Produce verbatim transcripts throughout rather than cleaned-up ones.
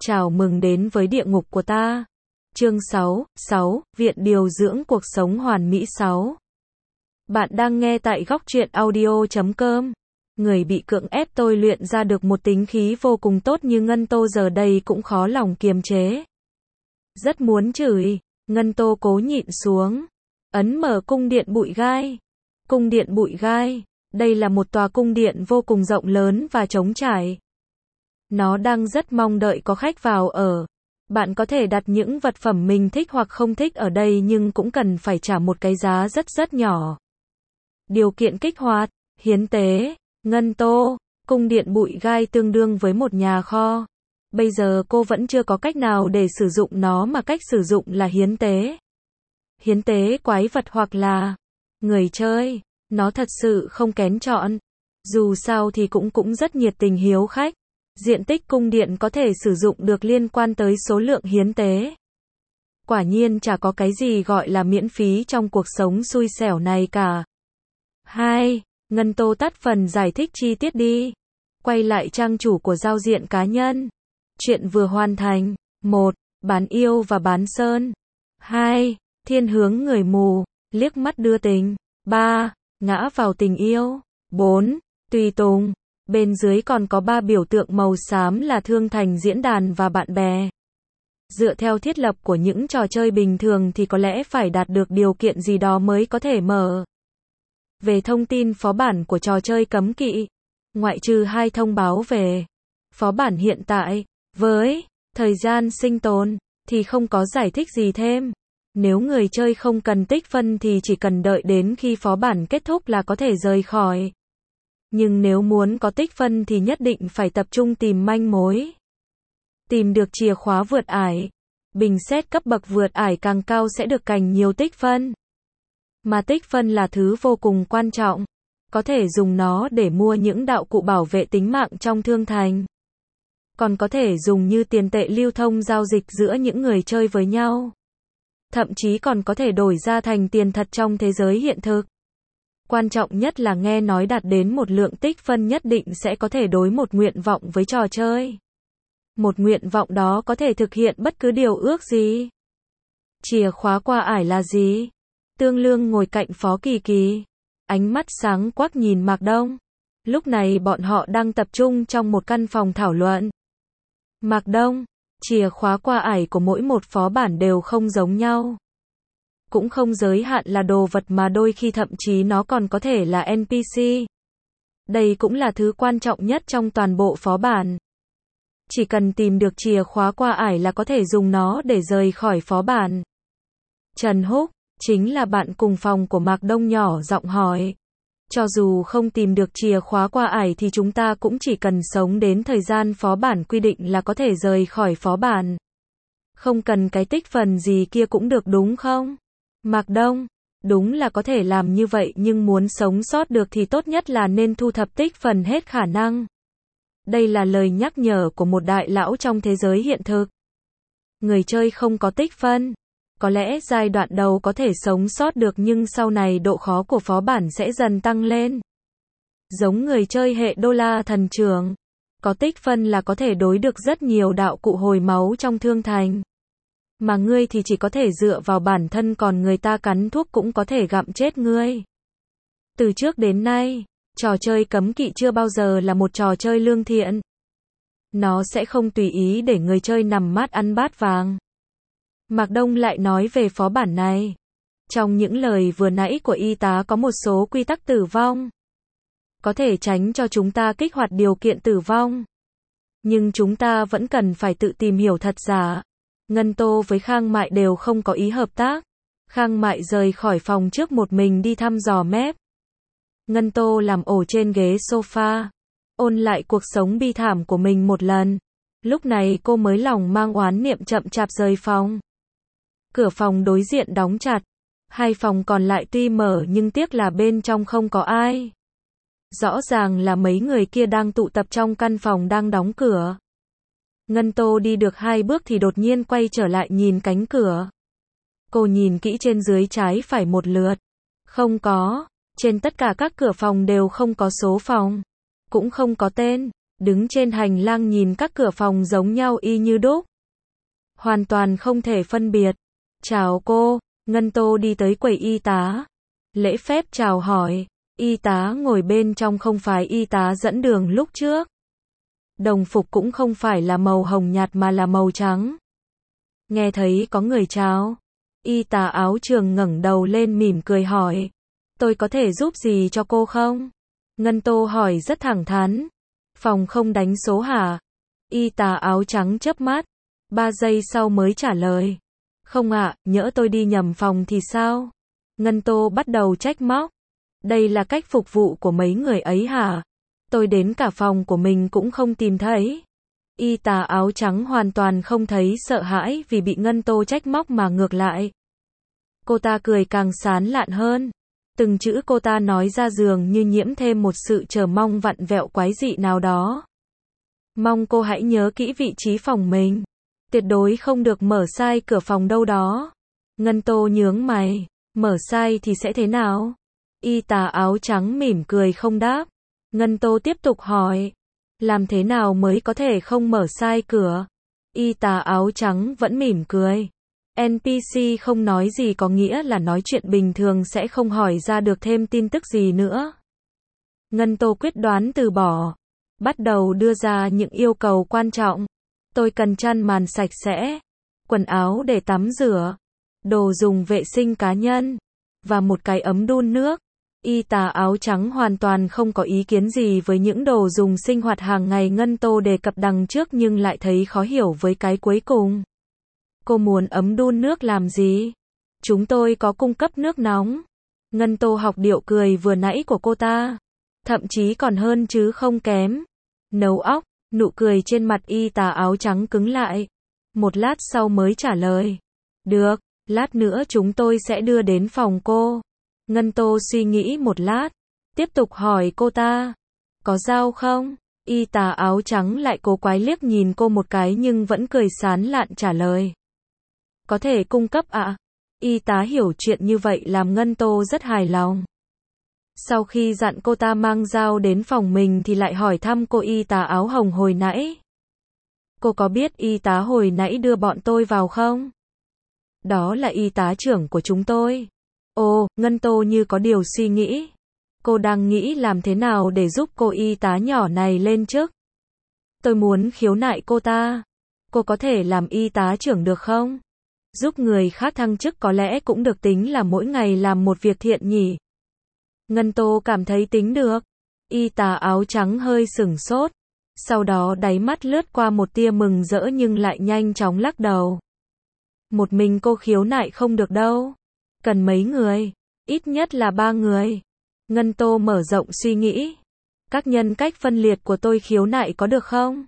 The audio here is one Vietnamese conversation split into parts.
Chào mừng đến với địa ngục của ta. Chương sáu, sáu, Viện điều dưỡng cuộc sống hoàn mỹ sáu. Bạn đang nghe tại góc truyện audio chấm com. Người bị cưỡng ép tôi luyện ra được một tính khí vô cùng tốt như Ngân Tô giờ đây cũng khó lòng kiềm chế. Rất muốn chửi, Ngân Tô cố nhịn xuống. Ấn mở cung điện bụi gai. Cung điện bụi gai, đây là một tòa cung điện vô cùng rộng lớn và trống trải. Nó đang rất mong đợi có khách vào ở. Bạn có thể đặt những vật phẩm mình thích hoặc không thích ở đây nhưng cũng cần phải trả một cái giá rất rất nhỏ. Điều kiện kích hoạt, hiến tế, Ngân Tô, cung điện bụi gai tương đương với một nhà kho. Bây giờ cô vẫn chưa có cách nào để sử dụng nó mà cách sử dụng là hiến tế. Hiến tế quái vật hoặc là người chơi, nó thật sự không kén chọn. Dù sao thì cũng cũng rất nhiệt tình hiếu khách. Diện tích cung điện có thể sử dụng được liên quan tới số lượng hiến tế. Quả nhiên chả có cái gì gọi là miễn phí trong cuộc sống xui xẻo này cả. hai. Ngân Tô tắt phần giải thích chi tiết đi. Quay lại trang chủ của giao diện cá nhân. Chuyện vừa hoàn thành. một. Bán yêu và bán sơn. hai. Thiên hướng người mù, liếc mắt đưa tình. ba. Ngã vào tình yêu. bốn. Tùy tùng. Bên dưới còn có ba biểu tượng màu xám là thương thành diễn đàn và bạn bè. Dựa theo thiết lập của những trò chơi bình thường thì có lẽ phải đạt được điều kiện gì đó mới có thể mở. Về thông tin phó bản của trò chơi cấm kỵ, ngoại trừ hai thông báo về phó bản hiện tại, với thời gian sinh tồn, thì không có giải thích gì thêm. Nếu người chơi không cần tích phân thì chỉ cần đợi đến khi phó bản kết thúc là có thể rời khỏi. Nhưng nếu muốn có tích phân thì nhất định phải tập trung tìm manh mối. Tìm được chìa khóa vượt ải. Bình xét cấp bậc vượt ải càng cao sẽ được cành nhiều tích phân. Mà tích phân là thứ vô cùng quan trọng. Có thể dùng nó để mua những đạo cụ bảo vệ tính mạng trong thương thành. Còn có thể dùng như tiền tệ lưu thông giao dịch giữa những người chơi với nhau. Thậm chí còn có thể đổi ra thành tiền thật trong thế giới hiện thực. Quan trọng nhất là nghe nói đạt đến một lượng tích phân nhất định sẽ có thể đối một nguyện vọng với trò chơi. Một nguyện vọng đó có thể thực hiện bất cứ điều ước gì. Chìa khóa qua ải là gì? Tương Lương ngồi cạnh Phó Kỳ Kỳ. Ánh mắt sáng quắc nhìn Mạc Đông. Lúc này bọn họ đang tập trung trong một căn phòng thảo luận. Mạc Đông, chìa khóa qua ải của mỗi một phó bản đều không giống nhau. Cũng không giới hạn là đồ vật mà đôi khi thậm chí nó còn có thể là en pê xê. Đây cũng là thứ quan trọng nhất trong toàn bộ phó bản. Chỉ cần tìm được chìa khóa qua ải là có thể dùng nó để rời khỏi phó bản. Trần Húc, chính là bạn cùng phòng của Mạc Đông nhỏ giọng hỏi. Cho dù không tìm được chìa khóa qua ải thì chúng ta cũng chỉ cần sống đến thời gian phó bản quy định là có thể rời khỏi phó bản. Không cần cái tích phần gì kia cũng được đúng không? Mạc Đông, đúng là có thể làm như vậy nhưng muốn sống sót được thì tốt nhất là nên thu thập tích phần hết khả năng. Đây là lời nhắc nhở của một đại lão trong thế giới hiện thực. Người chơi không có tích phân. Có lẽ giai đoạn đầu có thể sống sót được nhưng sau này độ khó của phó bản sẽ dần tăng lên. Giống người chơi hệ đô la thần trường. Có tích phân là có thể đối được rất nhiều đạo cụ hồi máu trong thương thành. Mà ngươi thì chỉ có thể dựa vào bản thân còn người ta cắn thuốc cũng có thể gặm chết ngươi. Từ trước đến nay, trò chơi cấm kỵ chưa bao giờ là một trò chơi lương thiện. Nó sẽ không tùy ý để người chơi nằm mát ăn bát vàng. Mạc Đông lại nói về phó bản này. Trong những lời vừa nãy của y tá có một số quy tắc tử vong. Có thể tránh cho chúng ta kích hoạt điều kiện tử vong. Nhưng chúng ta vẫn cần phải tự tìm hiểu thật giả. Ngân Tô với Khang Mại đều không có ý hợp tác. Khang Mại rời khỏi phòng trước một mình đi thăm dò mép. Ngân Tô làm ổ trên ghế sofa. Ôn lại cuộc sống bi thảm của mình một lần. Lúc này cô mới lòng mang oán niệm chậm chạp rời phòng. Cửa phòng đối diện đóng chặt. Hai phòng còn lại tuy mở nhưng tiếc là bên trong không có ai. Rõ ràng là mấy người kia đang tụ tập trong căn phòng đang đóng cửa. Ngân Tô đi được hai bước thì đột nhiên quay trở lại nhìn cánh cửa. Cô nhìn kỹ trên dưới trái phải một lượt. Không có. Trên tất cả các cửa phòng đều không có số phòng. Cũng không có tên. đứng trên hành lang nhìn các cửa phòng giống nhau y như đúc. Hoàn toàn không thể phân biệt. Chào cô, Ngân Tô đi tới quầy y tá. Lễ phép chào hỏi, y tá ngồi bên trong không phải y tá dẫn đường lúc trước. Đồng phục cũng không phải là màu hồng nhạt mà là màu trắng. Nghe thấy có người chào, y tá áo trường ngẩng đầu lên mỉm cười hỏi. Tôi có thể giúp gì cho cô không? Ngân Tô hỏi rất thẳng thắn. Phòng không đánh số hả? Y tá áo trắng chớp mắt. Ba giây sau mới trả lời. Không ạ, nhỡ tôi đi nhầm phòng thì sao? Ngân Tô bắt đầu trách móc. Đây là cách phục vụ của mấy người ấy hả? Tôi đến cả phòng của mình cũng không tìm thấy. Y tá áo trắng hoàn toàn không thấy sợ hãi vì bị Ngân Tô trách móc mà ngược lại. Cô ta cười càng sán lạn hơn. Từng chữ cô ta nói ra dường như nhiễm thêm một sự chờ mong vặn vẹo quái dị nào đó. Mong cô hãy nhớ kỹ vị trí phòng mình. Tuyệt đối không được mở sai cửa phòng đâu đó. Ngân Tô nhướng mày. Mở sai thì sẽ thế nào? Y tá áo trắng mỉm cười không đáp. Ngân Tô tiếp tục hỏi. Làm thế nào mới có thể không mở sai cửa? Y tá áo trắng vẫn mỉm cười. en pê xê không nói gì có nghĩa là nói chuyện bình thường sẽ không hỏi ra được thêm tin tức gì nữa. Ngân Tô quyết đoán từ bỏ. Bắt đầu đưa ra những yêu cầu quan trọng. Tôi cần chăn màn sạch sẽ, quần áo để tắm rửa, đồ dùng vệ sinh cá nhân, và một cái ấm đun nước. Y tá áo trắng hoàn toàn không có ý kiến gì với những đồ dùng sinh hoạt hàng ngày Ngân Tô đề cập đằng trước nhưng lại thấy khó hiểu với cái cuối cùng. Cô muốn ấm đun nước làm gì? Chúng tôi có cung cấp nước nóng. Ngân Tô học điệu cười vừa nãy của cô ta. Thậm chí còn hơn chứ không kém. Nấu óc, nụ cười trên mặt y tá áo trắng cứng lại. Một lát sau mới trả lời. Được, lát nữa chúng tôi sẽ đưa đến phòng cô. Ngân Tô suy nghĩ một lát. Tiếp tục hỏi cô ta. Có dao không? Y tá áo trắng lại cố quái liếc nhìn cô một cái nhưng vẫn cười sán lạn trả lời. Có thể cung cấp ạ. À? Y tá hiểu chuyện như vậy làm Ngân Tô rất hài lòng. Sau khi dặn cô ta mang dao đến phòng mình thì lại hỏi thăm cô y tá áo hồng hồi nãy. Cô có biết y tá hồi nãy đưa bọn tôi vào không? Đó là y tá trưởng của chúng tôi. Ồ, Ngân Tô như có điều suy nghĩ. Cô đang nghĩ làm thế nào để giúp cô y tá nhỏ này lên chức. Tôi muốn khiếu nại cô ta. Cô có thể làm y tá trưởng được không? Giúp người khác thăng chức có lẽ cũng được tính là mỗi ngày làm một việc thiện nhỉ. Ngân Tô cảm thấy tính được. Y tá áo trắng hơi sửng sốt. Sau đó đáy mắt lướt qua một tia mừng rỡ nhưng lại nhanh chóng lắc đầu. Một mình cô khiếu nại không được đâu. Cần mấy người? Ít nhất là ba người. Ngân Tô mở rộng suy nghĩ. Các nhân cách phân liệt của tôi khiếu nại có được không?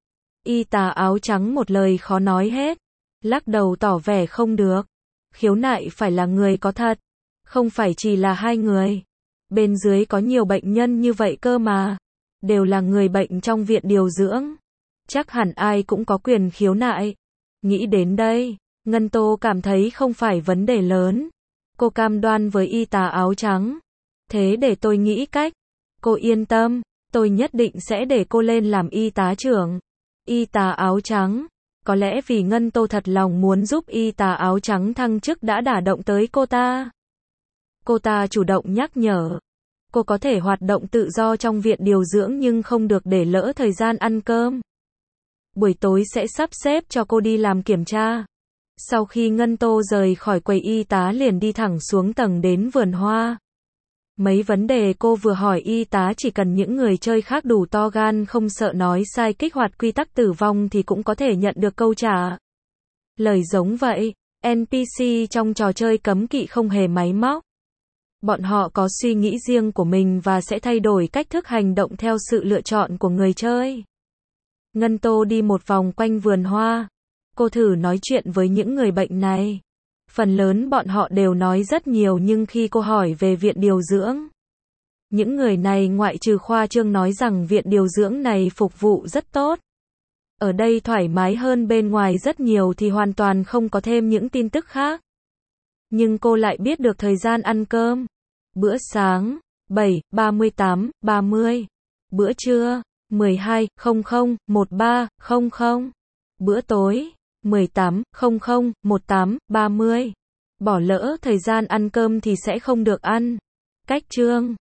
Y tá áo trắng một lời khó nói hết. Lắc đầu tỏ vẻ không được. Khiếu nại phải là người có thật. Không phải chỉ là hai người. Bên dưới có nhiều bệnh nhân như vậy cơ mà. Đều là người bệnh trong viện điều dưỡng. Chắc hẳn ai cũng có quyền khiếu nại. Nghĩ đến đây, Ngân Tô cảm thấy không phải vấn đề lớn. Cô cam đoan với y tá áo trắng. Thế để tôi nghĩ cách. Cô yên tâm, tôi nhất định sẽ để cô lên làm y tá trưởng. Y tá áo trắng. Có lẽ vì Ngân Tô thật lòng muốn giúp y tá áo trắng thăng chức đã đả động tới cô ta. Cô ta chủ động nhắc nhở. Cô có thể hoạt động tự do trong viện điều dưỡng nhưng không được để lỡ thời gian ăn cơm. Buổi tối sẽ sắp xếp cho cô đi làm kiểm tra. Sau khi Ngân Tô rời khỏi quầy y tá liền đi thẳng xuống tầng đến vườn hoa. Mấy vấn đề cô vừa hỏi y tá chỉ cần những người chơi khác đủ to gan không sợ nói sai kích hoạt quy tắc tử vong thì cũng có thể nhận được câu trả lời giống vậy. en pê xê trong trò chơi cấm kỵ không hề máy móc. Bọn họ có suy nghĩ riêng của mình và sẽ thay đổi cách thức hành động theo sự lựa chọn của người chơi. Ngân Tô đi một vòng quanh vườn hoa. Cô thử nói chuyện với những người bệnh này. Phần lớn bọn họ đều nói rất nhiều nhưng khi cô hỏi về viện điều dưỡng, những người này ngoại trừ khoa trương nói rằng viện điều dưỡng này phục vụ rất tốt. Ở đây thoải mái hơn bên ngoài rất nhiều thì hoàn toàn không có thêm những tin tức khác. Nhưng cô lại biết được thời gian ăn cơm. Bữa sáng, bảy, ba mươi tám, ba mươi. Bữa trưa, mười hai không không một ba không không. Bữa tối, mười tám không không một tám ba mươi. Bỏ lỡ thời gian ăn cơm thì sẽ không được ăn. Cách chương